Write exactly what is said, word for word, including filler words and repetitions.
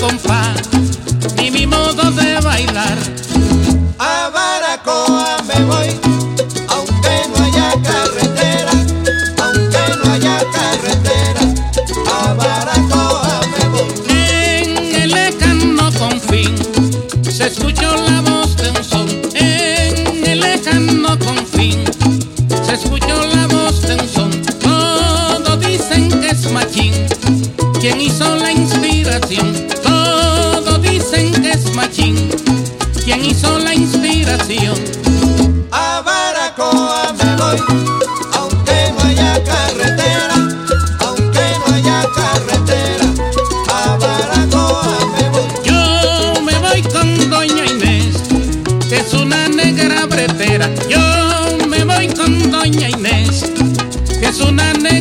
compás, ni mi modo de bailar. A Baracoa me voy, aunque no haya carretera, aunque no haya carretera. A Baracoa me voy. En el lejano confín se escuchó la voz de un son. En el lejano confín se escuchó la voz de un son. Todos dicen que es Machín quien hizo la inspiración. Todos dicen que es Machín quien hizo la inspiración. A Baracoa me voy, aunque no haya carretera, aunque no haya carretera. A Baracoa me voy. Yo me voy con doña Inés, que es una negra bretera. Yo me voy con doña Inés, que es una negra